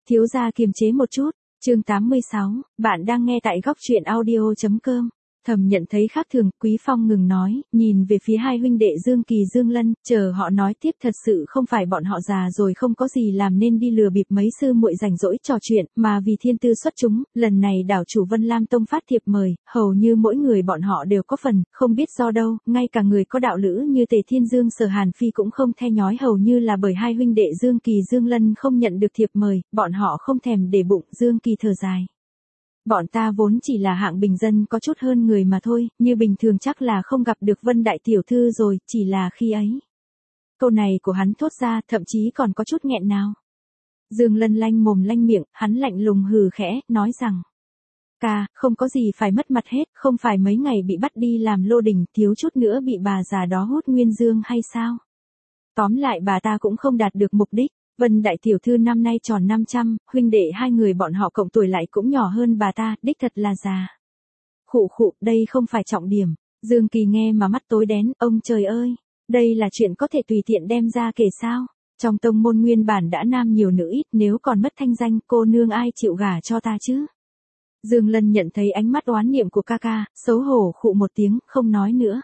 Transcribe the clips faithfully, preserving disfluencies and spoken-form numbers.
Thiếu gia kiềm chế một chút, chương tám mươi sáu, bạn đang nghe tại góc truyện audio.com. Thầm nhận thấy khác thường, Quý Phong ngừng nói, nhìn về phía hai huynh đệ Dương Kỳ Dương Lân, chờ họ nói tiếp. Thật sự không phải bọn họ già rồi không có gì làm nên đi lừa bịp mấy sư muội rảnh rỗi trò chuyện, mà vì thiên tư xuất chúng, lần này đảo chủ Vân Lam Tông phát thiệp mời, hầu như mỗi người bọn họ đều có phần, không biết do đâu, ngay cả người có đạo lữ như Tề Thiên Dương Sở Hàn Phi cũng không the nhói, hầu như là bởi hai huynh đệ Dương Kỳ Dương Lân không nhận được thiệp mời, bọn họ không thèm để bụng. Dương Kỳ thở dài. Bọn ta vốn chỉ là hạng bình dân có chút hơn người mà thôi, như bình thường chắc là không gặp được Vân đại tiểu thư rồi, chỉ là khi ấy. Câu này của hắn thốt ra, thậm chí còn có chút nghẹn nào. Dương Lân lanh mồm lanh miệng, hắn lạnh lùng hừ khẽ, nói rằng: Ca, không có gì phải mất mặt hết, không phải mấy ngày bị bắt đi làm lô đình, thiếu chút nữa bị bà già đó hút nguyên dương hay sao? Tóm lại bà ta cũng không đạt được mục đích. Vân đại tiểu thư năm nay tròn năm trăm, huynh đệ hai người bọn họ cộng tuổi lại cũng nhỏ hơn bà ta, đích thật là già. Khụ khụ, đây không phải trọng điểm. Dương Kỳ nghe mà mắt tối đén, ông trời ơi, đây là chuyện có thể tùy tiện đem ra kể sao? Trong tông môn nguyên bản đã nam nhiều nữ ít, nếu còn mất thanh danh, cô nương ai chịu gả cho ta chứ? Dương Lân nhận thấy ánh mắt oán niệm của ca ca, xấu hổ khụ một tiếng, không nói nữa.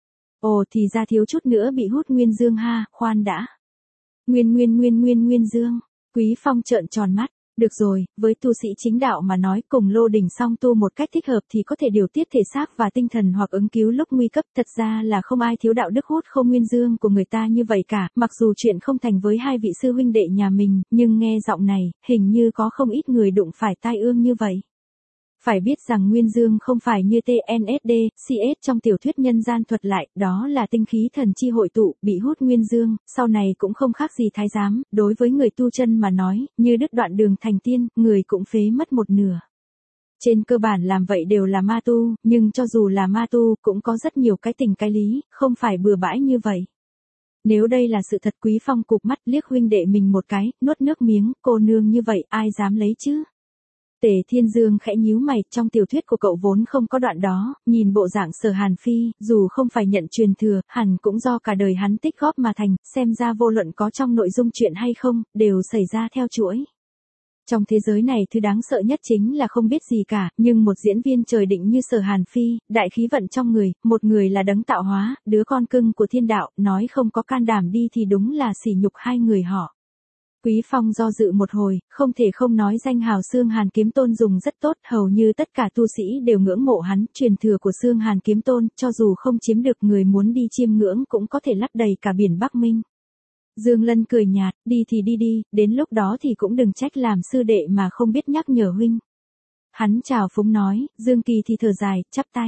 Ồ, thì ra thiếu chút nữa bị hút nguyên dương ha, khoan đã. Nguyên nguyên nguyên nguyên nguyên dương, Quý Phong trợn tròn mắt, được rồi, với tu sĩ chính đạo mà nói, cùng lô đỉnh song tu một cách thích hợp thì có thể điều tiết thể xác và tinh thần hoặc ứng cứu lúc nguy cấp. Thật ra là không ai thiếu đạo đức hút không nguyên dương của người ta như vậy cả, mặc dù chuyện không thành với hai vị sư huynh đệ nhà mình, nhưng nghe giọng này, hình như có không ít người đụng phải tai ương như vậy. Phải biết rằng nguyên dương không phải như tê en ét đê, xê ét trong tiểu thuyết nhân gian thuật lại, đó là tinh khí thần chi hội tụ, bị hút nguyên dương, sau này cũng không khác gì thái giám, đối với người tu chân mà nói, như đứt đoạn đường thành tiên, người cũng phế mất một nửa. Trên cơ bản làm vậy đều là ma tu, nhưng cho dù là ma tu, cũng có rất nhiều cái tình cái lý, không phải bừa bãi như vậy. Nếu đây là sự thật, Quý Phong cụp mắt liếc huynh đệ mình một cái, nuốt nước miếng, cô nương như vậy, ai dám lấy chứ? Tề Thiên Dương khẽ nhíu mày, trong tiểu thuyết của cậu vốn không có đoạn đó, nhìn bộ dạng Sở Hàn Phi, dù không phải nhận truyền thừa, hẳn cũng do cả đời hắn tích góp mà thành, xem ra vô luận có trong nội dung chuyện hay không, đều xảy ra theo chuỗi. Trong thế giới này thứ đáng sợ nhất chính là không biết gì cả, nhưng một diễn viên trời định như Sở Hàn Phi, đại khí vận trong người, một người là đấng tạo hóa, đứa con cưng của thiên đạo, nói không có can đảm đi thì đúng là sỉ nhục hai người họ. Quý Phong do dự một hồi, không thể không nói danh hào Xương Hàn Kiếm Tôn dùng rất tốt, hầu như tất cả tu sĩ đều ngưỡng mộ hắn, truyền thừa của Xương Hàn Kiếm Tôn, cho dù không chiếm được, người muốn đi chiêm ngưỡng cũng có thể lấp đầy cả biển Bắc Minh. Dương Lân cười nhạt, đi thì đi đi, đến lúc đó thì cũng đừng trách làm sư đệ mà không biết nhắc nhở huynh. Hắn chào phúng nói, Dương Kỳ thì thở dài, chắp tay.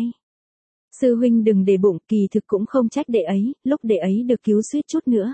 Sư huynh đừng để bụng, kỳ thực cũng không trách đệ ấy, lúc đệ ấy được cứu suýt chút nữa.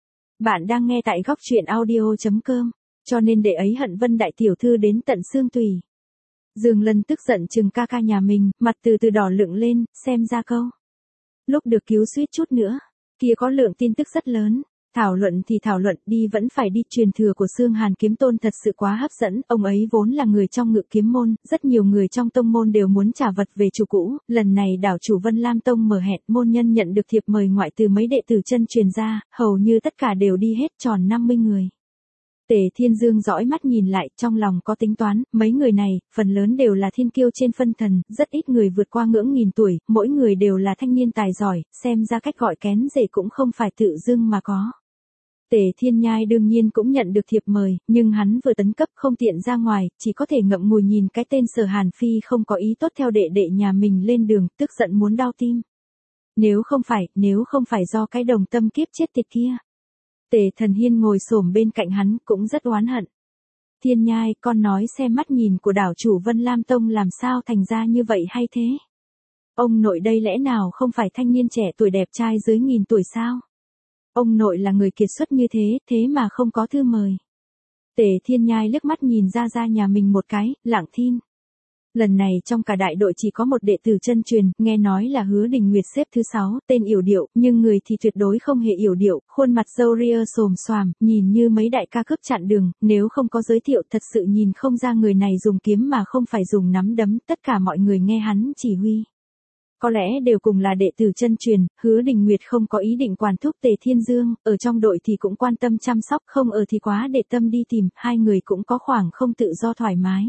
Bạn đang nghe tại góc truyện audio.com, cho nên đệ ấy hận Vân đại tiểu thư đến tận xương tùy. Dương Lân tức giận chừng ca ca nhà mình, mặt từ từ đỏ lựng lên, xem ra câu. Lúc được cứu suýt chút nữa, kia có lượng tin tức rất lớn. Thảo luận thì thảo luận, đi vẫn phải đi, truyền thừa của Xương Hàn Kiếm Tôn thật sự quá hấp dẫn, ông ấy vốn là người trong Ngự Kiếm môn, rất nhiều người trong tông môn đều muốn trả vật về chủ cũ, lần này đảo chủ Vân Lam Tông mở hẹn, môn nhân nhận được thiệp mời ngoại từ mấy đệ tử chân truyền ra, hầu như tất cả đều đi hết tròn năm mươi người. Tề Thiên Dương dõi mắt nhìn lại, trong lòng có tính toán, mấy người này, phần lớn đều là thiên kiêu trên phân thần, rất ít người vượt qua ngưỡng nghìn tuổi, mỗi người đều là thanh niên tài giỏi, xem ra cách gọi kén rể cũng không phải tự dưng mà có. Tề Thiên Nhai đương nhiên cũng nhận được thiệp mời, nhưng hắn vừa tấn cấp không tiện ra ngoài, chỉ có thể ngậm ngùi nhìn cái tên Sở Hàn Phi không có ý tốt theo đệ đệ nhà mình lên đường, tức giận muốn đau tim. Nếu không phải, nếu không phải do cái đồng tâm kiếp chết tiệt kia. Tề Thần Hiên ngồi xổm bên cạnh hắn cũng rất oán hận. Thiên Nhai, con nói xem mắt nhìn của đảo chủ Vân Lam Tông làm sao thành ra như vậy hay thế? Ông nội đây lẽ nào không phải thanh niên trẻ tuổi đẹp trai dưới nghìn tuổi sao? Ông nội là người kiệt xuất như thế, thế mà không có thư mời. Tề Thiên Nhai liếc mắt nhìn ra ra nhà mình một cái, lặng thinh. Lần này trong cả đại đội chỉ có một đệ tử chân truyền, nghe nói là Hứa Đình Nguyệt xếp thứ sáu, tên yểu điệu, nhưng người thì tuyệt đối không hề yểu điệu, khuôn mặt râu ria xồm xoàm, nhìn như mấy đại ca cướp chặn đường, nếu không có giới thiệu thật sự nhìn không ra người này dùng kiếm mà không phải dùng nắm đấm, tất cả mọi người nghe hắn chỉ huy. Có lẽ đều cùng là đệ tử chân truyền, Hứa Đình Nguyệt không có ý định quản thúc Tề Thiên Dương, ở trong đội thì cũng quan tâm chăm sóc, không ở thì quá để tâm đi tìm, hai người cũng có khoảng không tự do thoải mái.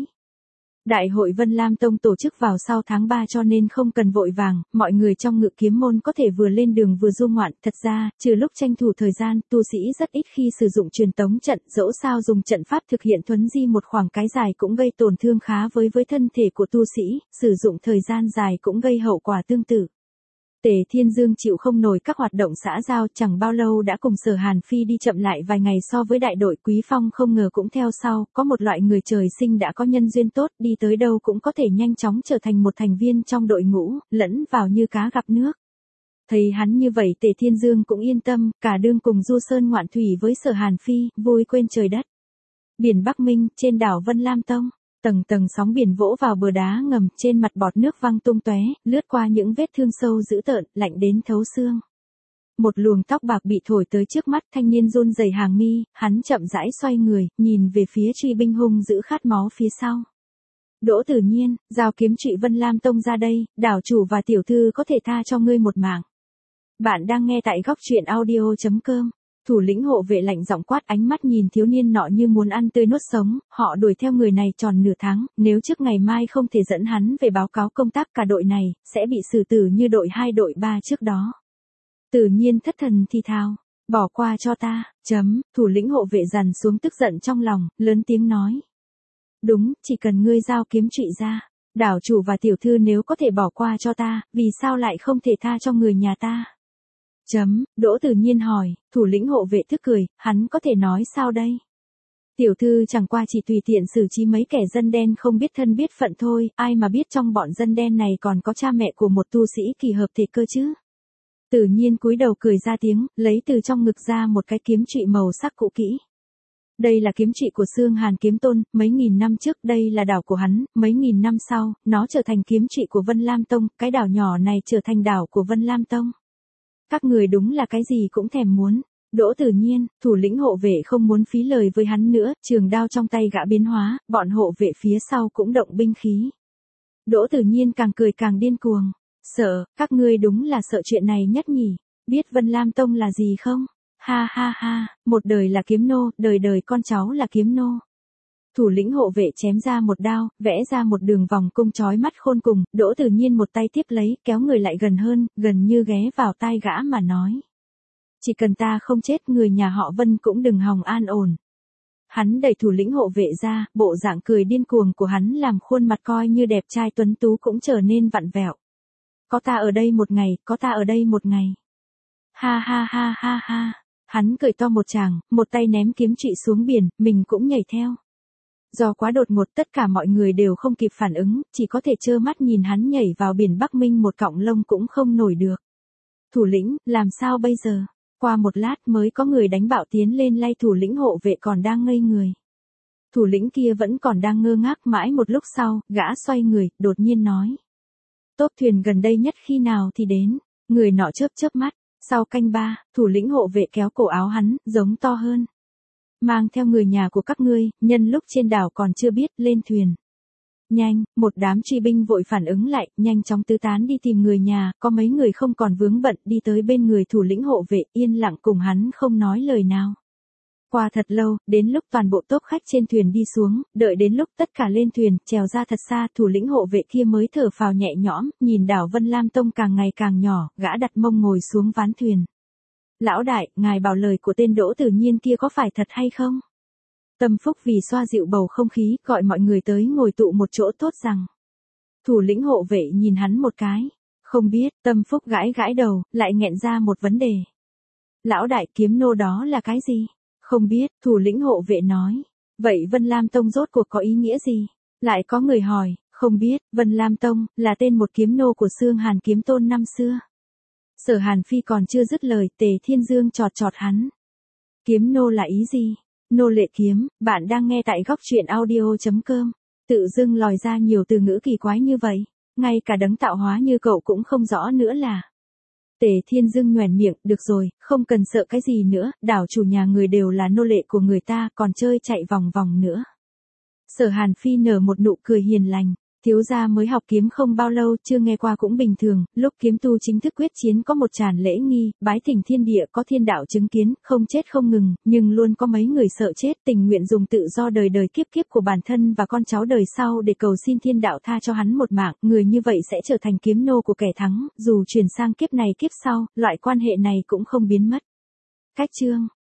Đại hội Vân Lam Tông tổ chức vào sau tháng ba cho nên không cần vội vàng, mọi người trong Ngự Kiếm môn có thể vừa lên đường vừa du ngoạn, thật ra, trừ lúc tranh thủ thời gian, tu sĩ rất ít khi sử dụng truyền tống trận, dẫu sao dùng trận pháp thực hiện thuấn di một khoảng cái dài cũng gây tổn thương khá với với thân thể của tu sĩ, sử dụng thời gian dài cũng gây hậu quả tương tự. Tề Thiên Dương chịu không nổi các hoạt động xã giao, chẳng bao lâu đã cùng Sở Hàn Phi đi chậm lại vài ngày so với đại đội. Quý Phong không ngờ cũng theo sau, có một loại người trời sinh đã có nhân duyên tốt, đi tới đâu cũng có thể nhanh chóng trở thành một thành viên trong đội ngũ, lẫn vào như cá gặp nước. Thấy hắn như vậy Tề Thiên Dương cũng yên tâm, cả đương cùng du sơn ngoạn thủy với Sở Hàn Phi, vui quên trời đất. Biển Bắc Minh, trên đảo Vân Lam Tông. Tầng tầng sóng biển vỗ vào bờ đá ngầm, trên mặt bọt nước văng tung tóe, lướt qua những vết thương sâu dữ tợn, lạnh đến thấu xương. Một luồng tóc bạc bị thổi tới trước mắt, thanh niên run rẩy hàng mi, hắn chậm rãi xoay người, nhìn về phía Truy binh hung dữ khát máu phía sau. Đỗ Tử Nhiên, giao kiếm Trụy Vân Lam Tông ra đây, đảo chủ và tiểu thư có thể tha cho ngươi một mạng. Bạn đang nghe tại góc truyện audio chấm com. Thủ lĩnh hộ vệ lạnh giọng quát, ánh mắt nhìn thiếu niên nọ như muốn ăn tươi nuốt sống, họ đuổi theo người này tròn nửa tháng, nếu trước ngày mai không thể dẫn hắn về báo cáo công tác cả đội này, sẽ bị xử tử như đội hai đội ba trước đó. Tự nhiên thất thần thì thào, bỏ qua cho ta, chấm, thủ lĩnh hộ vệ dằn xuống tức giận trong lòng, lớn tiếng nói. Đúng, chỉ cần ngươi giao kiếm Trụy ra, đảo chủ và tiểu thư nếu có thể bỏ qua cho ta, vì sao lại không thể tha cho người nhà ta? Chấm, Đỗ Tử Nhiên hỏi, thủ lĩnh hộ vệ tức cười, hắn có thể nói sao đây? Tiểu thư chẳng qua chỉ tùy tiện xử trí mấy kẻ dân đen không biết thân biết phận thôi, ai mà biết trong bọn dân đen này còn có cha mẹ của một tu sĩ kỳ hợp thể cơ chứ? Tự nhiên cúi đầu cười ra tiếng, lấy từ trong ngực ra một cái kiếm Trụy màu sắc cũ kỹ. Đây là kiếm Trụy của Xương Hàn Kiếm Tôn, mấy nghìn năm trước đây là đảo của hắn, mấy nghìn năm sau, nó trở thành kiếm Trụy của Vân Lam Tông, cái đảo nhỏ này trở thành đảo của Vân Lam Tông. Các người đúng là cái gì cũng thèm muốn. Đỗ Tử Nhiên, thủ lĩnh hộ vệ không muốn phí lời với hắn nữa, trường đao trong tay gã biến hóa, bọn hộ vệ phía sau cũng động binh khí. Đỗ Tử Nhiên càng cười càng điên cuồng. Sợ, các ngươi đúng là sợ chuyện này nhất nhỉ, biết Vân Lam Tông là gì không? Ha ha ha, một đời là kiếm nô, đời đời con cháu là kiếm nô. Thủ lĩnh hộ vệ chém ra một đao, vẽ ra một đường vòng cung chói mắt khôn cùng, Đỗ Tử Nhiên một tay tiếp lấy, kéo người lại gần hơn, gần như ghé vào tai gã mà nói. Chỉ cần ta không chết, người nhà họ Vân cũng đừng hòng an ổn. Hắn đẩy thủ lĩnh hộ vệ ra, bộ dạng cười điên cuồng của hắn làm khuôn mặt coi như đẹp trai tuấn tú cũng trở nên vặn vẹo. Có ta ở đây một ngày, có ta ở đây một ngày. Ha ha ha ha ha, hắn cười to một tràng, một tay ném kiếm Trụy xuống biển, mình cũng nhảy theo. Do quá đột ngột tất cả mọi người đều không kịp phản ứng, chỉ có thể trơ mắt nhìn hắn nhảy vào biển Bắc Minh một cọng lông cũng không nổi được. Thủ lĩnh, làm sao bây giờ? Qua một lát mới có người đánh bạo tiến lên lay thủ lĩnh hộ vệ còn đang ngây người. Thủ lĩnh kia vẫn còn đang ngơ ngác, mãi một lúc sau, gã xoay người, đột nhiên nói. Tốp thuyền gần đây nhất khi nào thì đến, người nọ chớp chớp mắt, sau canh ba, thủ lĩnh hộ vệ kéo cổ áo hắn, giống to hơn. Mang theo người nhà của các ngươi, nhân lúc trên đảo còn chưa biết, lên thuyền. Nhanh, một đám truy binh vội phản ứng lại, nhanh chóng tứ tán đi tìm người nhà, có mấy người không còn vướng bận đi tới bên người thủ lĩnh hộ vệ, yên lặng cùng hắn không nói lời nào. Qua thật lâu, đến lúc toàn bộ tốp khách trên thuyền đi xuống, đợi đến lúc tất cả lên thuyền, trèo ra thật xa, thủ lĩnh hộ vệ kia mới thở phào nhẹ nhõm, nhìn đảo Vân Lam Tông càng ngày càng nhỏ, gã đặt mông ngồi xuống ván thuyền. Lão đại, ngài bảo lời của tên Đỗ Tử Nhiên kia có phải thật hay không? Tâm Phúc vì xoa dịu bầu không khí, gọi mọi người tới ngồi tụ một chỗ tốt rằng. Thủ lĩnh hộ vệ nhìn hắn một cái. Không biết, Tâm Phúc gãi gãi đầu, lại nghẹn ra một vấn đề. Lão đại, kiếm nô đó là cái gì? Không biết, thủ lĩnh hộ vệ nói. Vậy Vân Lam Tông rốt cuộc có ý nghĩa gì? Lại có người hỏi, không biết, Vân Lam Tông, là tên một kiếm nô của Xương Hàn Kiếm Tôn năm xưa. Sở Hàn Phi còn chưa dứt lời, Tề Thiên Dương chọt chọt hắn. Kiếm nô là ý gì? Nô lệ kiếm, bạn đang nghe tại góc truyện audio chấm com. Tự dưng lòi ra nhiều từ ngữ kỳ quái như vậy, ngay cả đấng tạo hóa như cậu cũng không rõ nữa là. Tề Thiên Dương nhoẻn miệng, được rồi, không cần sợ cái gì nữa, đảo chủ nhà người đều là nô lệ của người ta, còn chơi chạy vòng vòng nữa. Sở Hàn Phi nở một nụ cười hiền lành. Thiếu gia mới học kiếm không bao lâu, chưa nghe qua cũng bình thường, lúc kiếm tu chính thức quyết chiến có một tràn lễ nghi, bái thỉnh thiên địa có thiên đạo chứng kiến, không chết không ngừng, nhưng luôn có mấy người sợ chết, tình nguyện dùng tự do đời đời kiếp kiếp của bản thân và con cháu đời sau để cầu xin thiên đạo tha cho hắn một mạng, người như vậy sẽ trở thành kiếm nô của kẻ thắng, dù chuyển sang kiếp này kiếp sau, loại quan hệ này cũng không biến mất. Cách chương